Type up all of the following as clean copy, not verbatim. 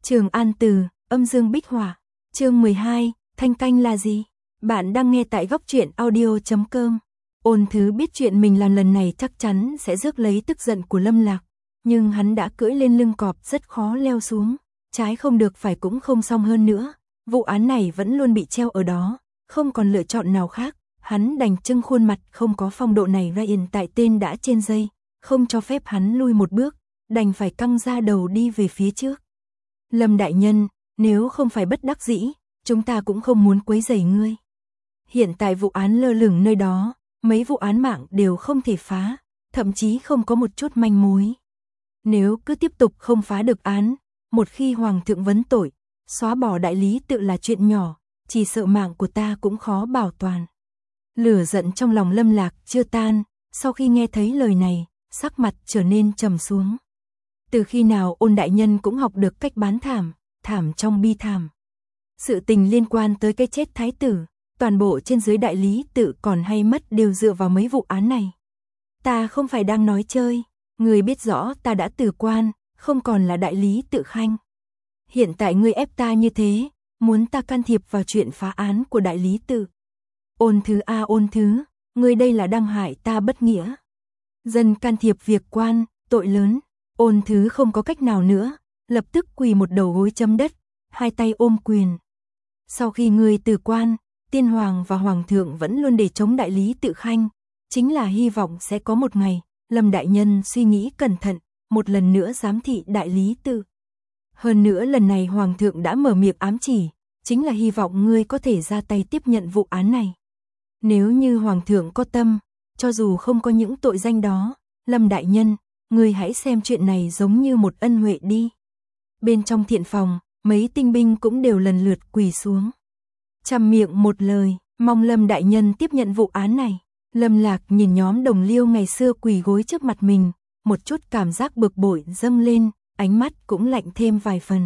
Trường An Từ, âm dương bích hỏa. Chương 12, thanh canh là gì? Bạn đang nghe tại góc truyện audio.com. Ôn Thứ biết chuyện mình làm lần này chắc chắn sẽ rước lấy tức giận của Lâm Lạc, nhưng hắn đã cưỡi lên lưng cọp rất khó leo xuống, trái không được phải cũng không xong hơn nữa. Vụ án này vẫn luôn bị treo ở đó, không còn lựa chọn nào khác, hắn đành trưng khuôn mặt không có phong độ này ra hiện tại tên đã trên dây, không cho phép hắn lui một bước, đành phải căng ra đầu đi về phía trước. Lâm đại nhân, nếu không phải bất đắc dĩ, chúng ta cũng không muốn quấy rầy ngươi. Hiện tại vụ án lơ lửng nơi đó, mấy vụ án mạng đều không thể phá, thậm chí không có một chút manh mối. Nếu cứ tiếp tục không phá được án, một khi hoàng thượng vấn tội, xóa bỏ đại lý tự là chuyện nhỏ, chỉ sợ mạng của ta cũng khó bảo toàn. Lửa giận trong lòng Lâm Lạc chưa tan, sau khi nghe thấy lời này, sắc mặt trở nên trầm xuống. Từ khi nào Ôn đại nhân cũng học được cách bán thảm, thảm trong bi thảm. Sự tình liên quan tới cái chết thái tử, toàn bộ trên dưới đại lý tự còn hay mất đều dựa vào mấy vụ án này. Ta không phải đang nói chơi, người biết rõ ta đã từ quan, không còn là đại lý tự khanh. Hiện tại ngươi ép ta như thế, muốn ta can thiệp vào chuyện phá án của đại lý tự. Ôn Thứ a Ôn Thứ, ngươi đây là đang hại ta bất nghĩa. Dân can thiệp việc quan, tội lớn. Ôn Thứ không có cách nào nữa, lập tức quỳ một đầu gối chấm đất, hai tay ôm quyền. Sau khi ngươi từ quan, tiên hoàng và hoàng thượng vẫn luôn để chống đại lý tự khanh, chính là hy vọng sẽ có một ngày, Lâm đại nhân suy nghĩ cẩn thận, một lần nữa giám thị đại lý tự. Hơn nữa lần này hoàng thượng đã mở miệng ám chỉ, chính là hy vọng ngươi có thể ra tay tiếp nhận vụ án này. Nếu như hoàng thượng có tâm, cho dù không có những tội danh đó, Lâm đại nhân, ngươi hãy xem chuyện này giống như một ân huệ đi. Bên trong thiện phòng, mấy tinh binh cũng đều lần lượt quỳ xuống. Chăm miệng một lời, mong Lâm đại nhân tiếp nhận vụ án này. Lâm Lạc nhìn nhóm đồng liêu ngày xưa quỳ gối trước mặt mình, một chút cảm giác bực bội dâng lên, ánh mắt cũng lạnh thêm vài phần.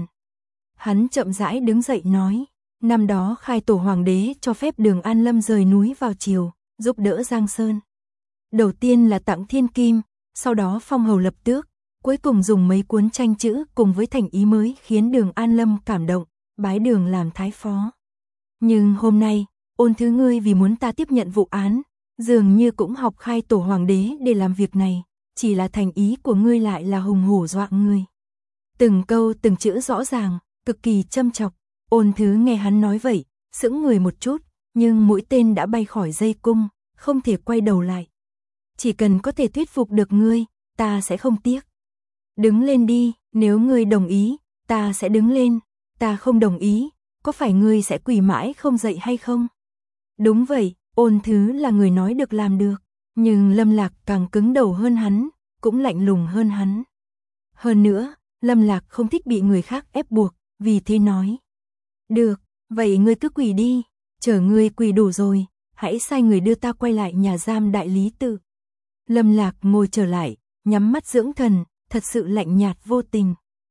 Hắn chậm rãi đứng dậy nói, năm đó khai tổ hoàng đế cho phép Đường An Lâm rời núi vào triều, giúp đỡ Giang Sơn. Đầu tiên là tặng thiên kim, sau đó phong hầu lập tước, cuối cùng dùng mấy cuốn tranh chữ cùng với thành ý mới khiến Đường An Lâm cảm động, bái Đường làm thái phó. Nhưng hôm nay, Ôn Thứ ngươi vì muốn ta tiếp nhận vụ án, dường như cũng học khai tổ hoàng đế để làm việc này, chỉ là thành ý của ngươi lại là hùng hổ dọa ngươi. Từng câu từng chữ rõ ràng, cực kỳ châm chọc. Ôn Thứ nghe hắn nói vậy, sững người một chút, nhưng mũi tên đã bay khỏi dây cung, không thể quay đầu lại. Chỉ cần có thể thuyết phục được ngươi, ta sẽ không tiếc. Đứng lên đi, nếu ngươi đồng ý, ta sẽ đứng lên, ta không đồng ý, có phải ngươi sẽ quỳ mãi không dậy hay không? Đúng vậy, Ôn Thứ là người nói được làm được, nhưng Lâm Lạc càng cứng đầu hơn hắn, cũng lạnh lùng hơn hắn. Hơn nữa, Lâm Lạc không thích bị người khác ép buộc, vì thế nói. Được, vậy ngươi cứ quỳ đi, chờ ngươi quỳ đủ rồi, hãy sai người đưa ta quay lại nhà giam đại lý tự. Lâm Lạc ngồi trở lại, nhắm mắt dưỡng thần, thật sự lạnh nhạt vô tình.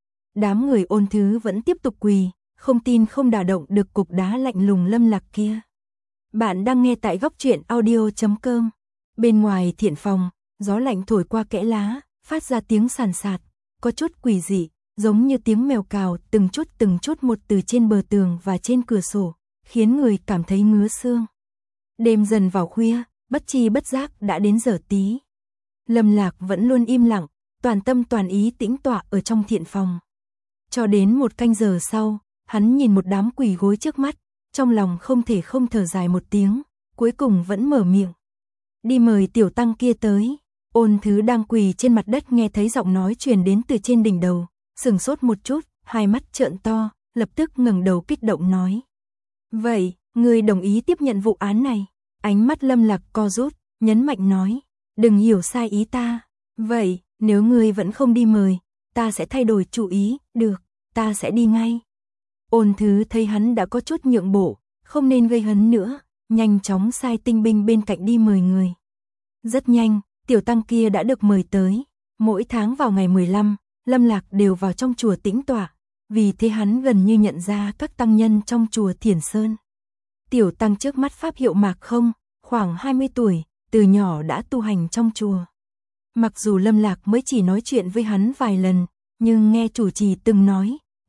Đám người Ôn Thứ vẫn tiếp tục quỳ, không tin không đả động được cục đá lạnh lùng Lâm Lạc kia. Bạn đang nghe tại góc truyện audio.com. Bên ngoài thiện phòng, gió lạnh thổi qua kẽ lá, phát ra tiếng sàn sạt, có chút quỷ dị, giống như tiếng mèo cào từng chút một từ trên bờ tường và trên cửa sổ, khiến người cảm thấy ngứa xương. Đêm dần vào khuya, bất tri bất giác đã đến giờ tí. Lâm Lạc vẫn luôn im lặng, toàn tâm toàn ý tĩnh tọa ở trong thiện phòng. Cho đến một canh giờ sau, hắn nhìn một đám quỳ gối trước mắt, trong lòng không thể không thở dài một tiếng, cuối cùng vẫn mở miệng. Đi mời tiểu tăng kia tới. Ôn Thứ đang quỳ trên mặt đất nghe thấy giọng nói truyền đến từ trên đỉnh đầu, sừng sốt một chút, hai mắt trợn to, lập tức ngẩng đầu kích động nói. Vậy, ngươi đồng ý tiếp nhận vụ án này? Ánh mắt Lâm Lạc co rút, nhấn mạnh nói. Đừng hiểu sai ý ta. Vậy, nếu ngươi vẫn không đi mời, ta sẽ thay đổi chủ ý, được, ta sẽ đi ngay. Ôn Thứ thấy hắn đã có chút nhượng bộ, không nên gây hấn nữa, nhanh chóng sai tinh binh bên cạnh đi mời người. Rất nhanh, tiểu tăng kia đã được mời tới. Mỗi tháng vào ngày 15, Lâm Lạc đều vào trong chùa tĩnh tọa, vì thế hắn gần như nhận ra các tăng nhân trong chùa Thiền Sơn. Tiểu tăng trước mắt pháp hiệu Mạc Không, khoảng 20 tuổi, từ nhỏ đã tu hành trong chùa. Mặc dù Lâm Lạc mới chỉ nói chuyện với hắn vài lần, nhưng nghe chủ trì từng nói,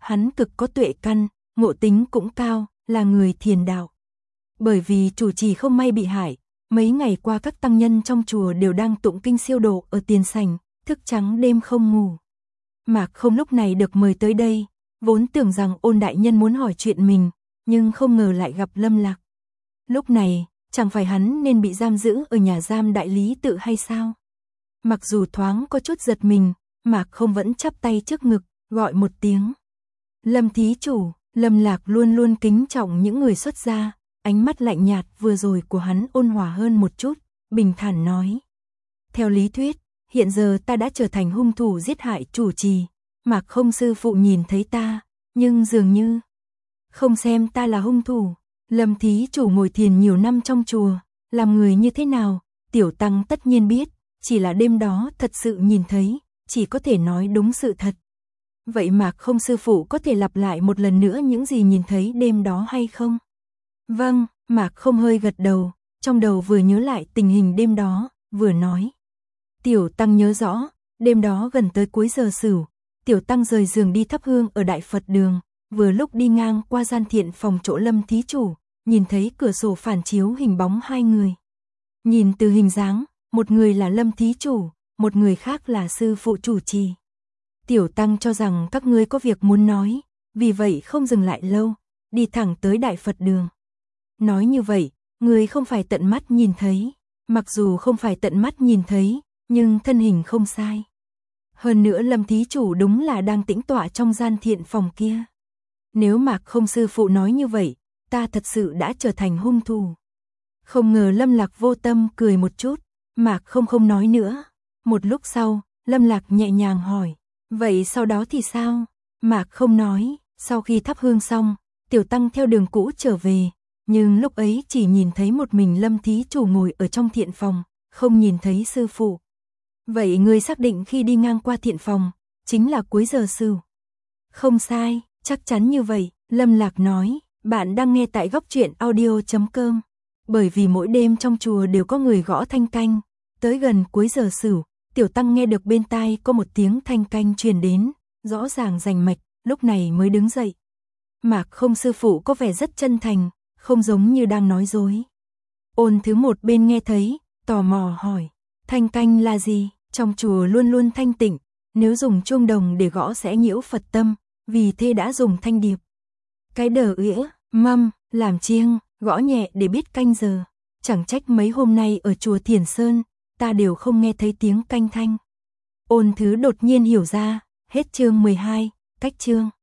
Hắn cực có tuệ căn, ngộ tính cũng cao, là người thiền đạo. Bởi vì chủ trì không may bị hại, mấy ngày qua các tăng nhân trong chùa đều đang tụng kinh siêu độ ở tiền sảnh, thức trắng đêm không ngủ. Mạc Không lúc này được mời tới đây, vốn tưởng rằng Ôn đại nhân muốn hỏi chuyện mình, nhưng không ngờ lại gặp Lâm Lạc. Lúc này, chẳng phải hắn nên bị giam giữ ở nhà giam Đại Lý Tự hay sao? Mặc dù thoáng có chút giật mình, Mạc Không vẫn chắp tay trước ngực, gọi một tiếng. Lâm thí chủ. Lâm Lạc luôn luôn kính trọng những người xuất gia, ánh mắt lạnh nhạt vừa rồi của hắn ôn hòa hơn một chút, bình thản nói. Theo lý thuyết, hiện giờ ta đã trở thành hung thủ giết hại chủ trì, Mạc Không sư phụ nhìn thấy ta, nhưng dường như không xem ta là hung thủ. Lâm thí chủ ngồi thiền nhiều năm trong chùa, làm người như thế nào, tiểu tăng tất nhiên biết, chỉ là đêm đó thật sự nhìn thấy, chỉ có thể nói đúng sự thật. Vậy Mạc Không sư phụ có thể lặp lại một lần nữa những gì nhìn thấy đêm đó hay không? Vâng, Mạc Không hơi gật đầu, trong đầu vừa nhớ lại tình hình đêm đó, vừa nói. Tiểu tăng nhớ rõ, đêm đó gần tới cuối giờ sửu, tiểu tăng rời giường đi thắp hương ở Đại Phật đường, vừa lúc đi ngang qua gian thiện phòng chỗ Lâm thí chủ, nhìn thấy cửa sổ phản chiếu hình bóng hai người. Nhìn từ hình dáng, một người là Lâm thí chủ, một người khác là sư phụ chủ trì. Tiểu tăng cho rằng các ngươi có việc muốn nói, vì vậy không dừng lại lâu, đi thẳng tới Đại Phật đường. Nói như vậy, người không phải tận mắt nhìn thấy, mặc dù không phải tận mắt nhìn thấy, nhưng thân hình không sai. Hơn nữa Lâm thí chủ đúng là đang tĩnh tọa trong gian thiện phòng kia. Nếu Mạc Không sư phụ nói như vậy, ta thật sự đã trở thành hung thủ. Không ngờ Lâm Lạc vô tâm cười một chút, Mạc Không nói nữa. Một lúc sau, Lâm Lạc nhẹ nhàng hỏi, vậy sau đó thì sao? Mạc Không nói, sau khi thắp hương xong, tiểu tăng theo đường cũ trở về, nhưng lúc ấy chỉ nhìn thấy một mình Lâm thí chủ ngồi ở trong thiện phòng, không nhìn thấy sư phụ. Vậy người xác định khi đi ngang qua thiện phòng, chính là cuối giờ sửu? Không sai, chắc chắn như vậy, Lâm Lạc nói. Bạn đang nghe tại Góc Truyện Audio.com. Bởi vì mỗi đêm trong chùa đều có người gõ thanh canh, tới gần cuối giờ sửu, tiểu tăng nghe được bên tai có một tiếng thanh canh truyền đến, rõ ràng rành mạch, lúc này mới đứng dậy. Mạc Không sư phụ có vẻ rất chân thành, không giống như đang nói dối. Ôn Thứ một bên nghe thấy, tò mò hỏi, thanh canh là gì? Trong chùa luôn luôn thanh tịnh, nếu dùng chuông đồng để gõ sẽ nhiễu Phật tâm, vì thế đã dùng thanh điệp. Cái đờ ỉa, mâm, làm chiêng, gõ nhẹ để biết canh giờ. Chẳng trách mấy hôm nay ở chùa Thiền Sơn, ta đều không nghe thấy tiếng canh thanh. Ôn Thứ đột nhiên hiểu ra, hết chương 12, cách chương.